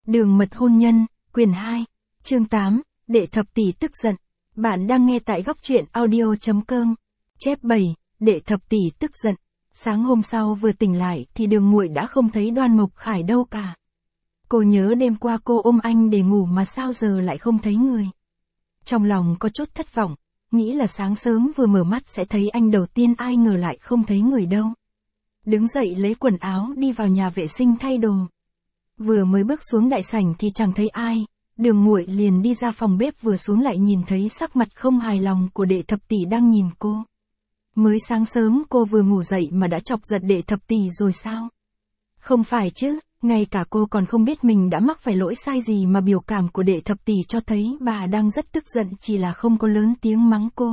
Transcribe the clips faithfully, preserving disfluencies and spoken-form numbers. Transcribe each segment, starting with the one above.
Đường mật hôn nhân, quyển hai, chương tám, Đệ thập tỷ tức giận. Bạn đang nghe tại góc truyện audio chấm com. Chép bảy, Đệ thập tỷ tức giận. Sáng hôm sau vừa tỉnh lại thì Đường Muội đã không thấy Đoan Mộc Khải đâu cả. Cô nhớ đêm qua cô ôm anh để ngủ mà sao giờ lại không thấy người. Trong lòng có chút thất vọng, nghĩ là sáng sớm vừa mở mắt sẽ thấy anh đầu tiên, ai ngờ lại không thấy người đâu. Đứng dậy lấy quần áo đi vào nhà vệ sinh thay đồ. Vừa mới bước xuống đại sảnh thì chẳng thấy ai, Đường Muội liền đi ra phòng bếp, vừa xuống lại nhìn thấy sắc mặt không hài lòng của Đệ thập tỷ đang nhìn cô. Mới sáng sớm cô vừa ngủ dậy mà đã chọc giận Đệ thập tỷ rồi sao? Không phải chứ, ngay cả cô còn không biết mình đã mắc phải lỗi sai gì mà biểu cảm của Đệ thập tỷ cho thấy bà đang rất tức giận, chỉ là không có lớn tiếng mắng cô.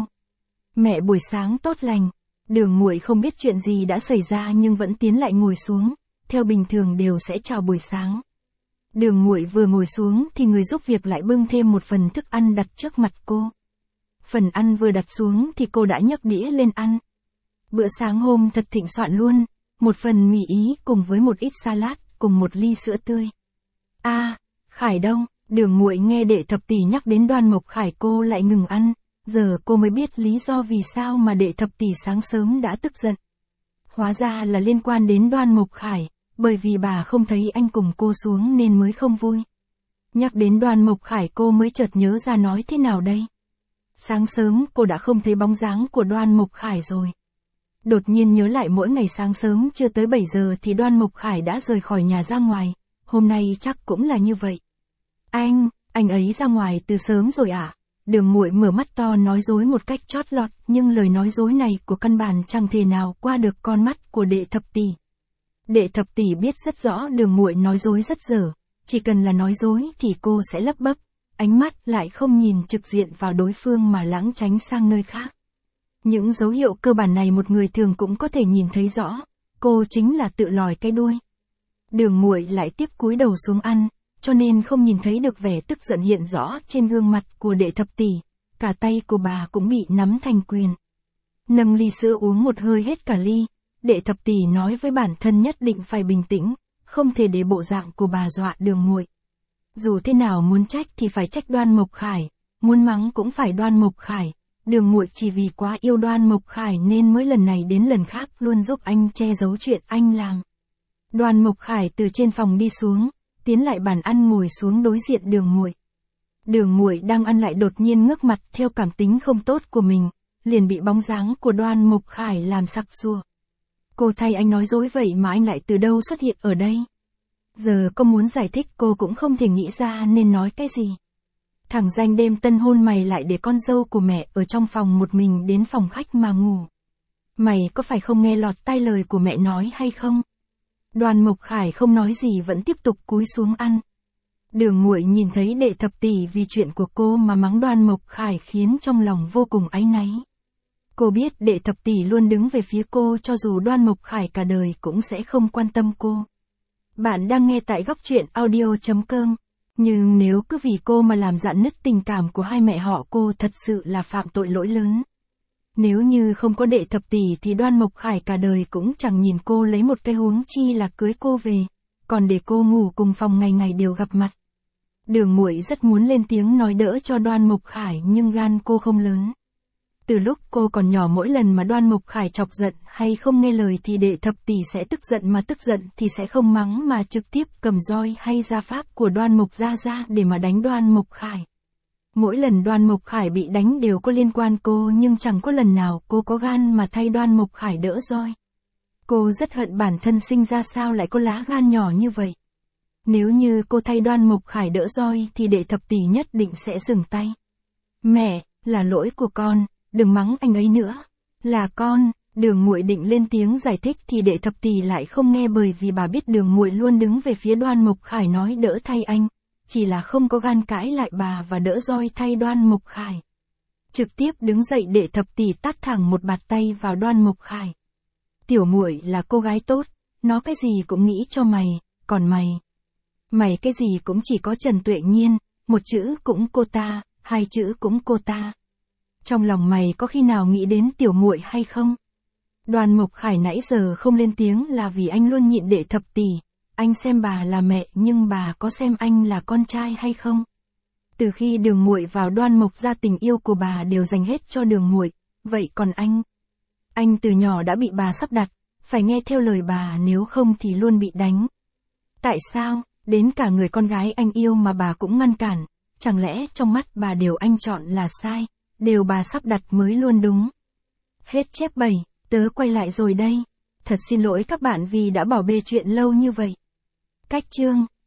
Mẹ buổi sáng tốt lành. Đường Muội không biết chuyện gì đã xảy ra nhưng vẫn tiến lại ngồi xuống, theo bình thường đều sẽ chào buổi sáng. Đường Muội vừa ngồi xuống thì người giúp việc lại bưng thêm một phần thức ăn đặt trước mặt cô. Phần ăn vừa đặt xuống thì cô đã nhấc đĩa lên ăn. Bữa sáng hôm thật thịnh soạn luôn, một phần mì Ý cùng với một ít salad, cùng một ly sữa tươi. A, à, Khải đâu? Đường Muội nghe Đệ thập tỷ nhắc đến Đoan Mộc Khải cô lại ngừng ăn, giờ cô mới biết lý do vì sao mà Đệ thập tỷ sáng sớm đã tức giận. Hóa ra là liên quan đến Đoan Mộc Khải, bởi vì bà không thấy anh cùng cô xuống nên mới không vui. Nhắc đến Đoan Mộc Khải cô mới chợt nhớ ra nói thế nào đây. Sáng sớm cô đã không thấy bóng dáng của Đoan Mộc Khải rồi. Đột nhiên nhớ lại mỗi ngày sáng sớm chưa tới bảy giờ thì Đoan Mộc Khải đã rời khỏi nhà ra ngoài, hôm nay chắc cũng là như vậy. Anh, anh ấy ra ngoài từ sớm rồi à? Đường Muội mở mắt to nói dối một cách chót lọt, nhưng lời nói dối này của căn bản chẳng thể nào qua được con mắt của Đệ thập tỷ. Đệ thập tỷ biết rất rõ Đường Muội nói dối rất dở, chỉ cần là nói dối thì cô sẽ lấp bấp, ánh mắt lại không nhìn trực diện vào đối phương mà lảng tránh sang nơi khác. Những dấu hiệu cơ bản này một người thường cũng có thể nhìn thấy rõ, cô chính là tự lòi cái đuôi. Đường Muội lại tiếp cúi đầu xuống ăn, cho nên không nhìn thấy được vẻ tức giận hiện rõ trên gương mặt của Đệ thập tỷ, cả tay của bà cũng bị nắm thành quyền. Nâng ly sữa uống một hơi hết cả ly, Đệ thập tỷ nói với bản thân nhất định phải bình tĩnh, không thể để bộ dạng của bà dọa Đường Muội. Dù thế nào muốn trách thì phải trách Đoan Mộc Khải, muốn mắng cũng phải Đoan Mộc Khải. Đường Muội chỉ vì quá yêu Đoan Mộc Khải nên mới lần này đến lần khác luôn giúp anh che giấu chuyện anh làm. Đoan Mộc Khải từ trên phòng đi xuống, tiến lại bàn ăn ngồi xuống đối diện Đường Muội. Đường Muội đang ăn lại đột nhiên ngước mặt theo cảm tính không tốt của mình, liền bị bóng dáng của Đoan Mộc Khải làm sặc sụa. Cô thay anh nói dối vậy mà anh lại từ đâu xuất hiện ở đây? Giờ cô muốn giải thích cô cũng không thể nghĩ ra nên nói cái gì. Thằng danh đêm tân hôn mày lại để con dâu của mẹ ở trong phòng một mình đến phòng khách mà ngủ. Mày có phải không nghe lọt tai lời của mẹ nói hay không? Đoan Mộc Khải không nói gì vẫn tiếp tục cúi xuống ăn. Đường Muội nhìn thấy Đệ thập tỷ vì chuyện của cô mà mắng Đoan Mộc Khải khiến trong lòng vô cùng áy náy. Cô biết Đệ thập tỷ luôn đứng về phía cô cho dù Đoan Mộc Khải cả đời cũng sẽ không quan tâm cô. Bạn đang nghe tại góc truyện audio chấm com. Nhưng nếu cứ vì cô mà làm rạn nứt tình cảm của hai mẹ họ cô thật sự là phạm tội lỗi lớn. Nếu như không có Đệ thập tỷ thì Đoan Mộc Khải cả đời cũng chẳng nhìn cô lấy một cái, huống chi là cưới cô về, còn để cô ngủ cùng phòng ngày ngày đều gặp mặt. Đường Muội rất muốn lên tiếng nói đỡ cho Đoan Mộc Khải nhưng gan cô không lớn. Từ lúc cô còn nhỏ mỗi lần mà Đoan Mộc Khải chọc giận hay không nghe lời thì Đệ thập tỷ sẽ tức giận, mà tức giận thì sẽ không mắng mà trực tiếp cầm roi hay gia pháp của Đoan Mộc gia ra để mà đánh Đoan Mộc Khải. Mỗi lần Đoan Mộc Khải bị đánh đều có liên quan cô nhưng chẳng có lần nào cô có gan mà thay Đoan Mộc Khải đỡ roi. Cô rất hận bản thân sinh ra sao lại có lá gan nhỏ như vậy. Nếu như cô thay Đoan Mộc Khải đỡ roi thì Đệ thập tỷ nhất định sẽ dừng tay. Mẹ, là lỗi của con. Đừng mắng anh ấy nữa. Là con, Đường Muội định lên tiếng giải thích thì Đệ thập tỷ lại không nghe, bởi vì bà biết Đường Muội luôn đứng về phía Đoan Mộc Khải nói đỡ thay anh, chỉ là không có gan cãi lại bà và đỡ roi thay Đoan Mộc Khải. Trực tiếp đứng dậy Đệ thập tỷ tát thẳng một bạt tay vào Đoan Mộc Khải. Tiểu Muội là cô gái tốt, nó cái gì cũng nghĩ cho mày, còn mày, mày cái gì cũng chỉ có Trần Tuệ Nhiên, một chữ cũng cô ta, hai chữ cũng cô ta. Trong lòng mày có khi nào nghĩ đến Tiểu Muội hay không? Đoan Mộc Khải nãy giờ không lên tiếng là vì anh luôn nhịn Đệ thập tỷ, anh xem bà là mẹ nhưng bà có xem anh là con trai hay không? Từ khi Đường Muội vào Đoan Mộc gia tình yêu của bà đều dành hết cho Đường Muội, vậy còn anh? Anh từ nhỏ đã bị bà sắp đặt, phải nghe theo lời bà nếu không thì luôn bị đánh. Tại sao, đến cả người con gái anh yêu mà bà cũng ngăn cản, chẳng lẽ trong mắt bà điều anh chọn là sai, điều bà sắp đặt mới luôn đúng? Hết chép bảy, tớ quay lại rồi đây. Thật xin lỗi các bạn vì đã bỏ bê chuyện lâu như vậy. Cách chương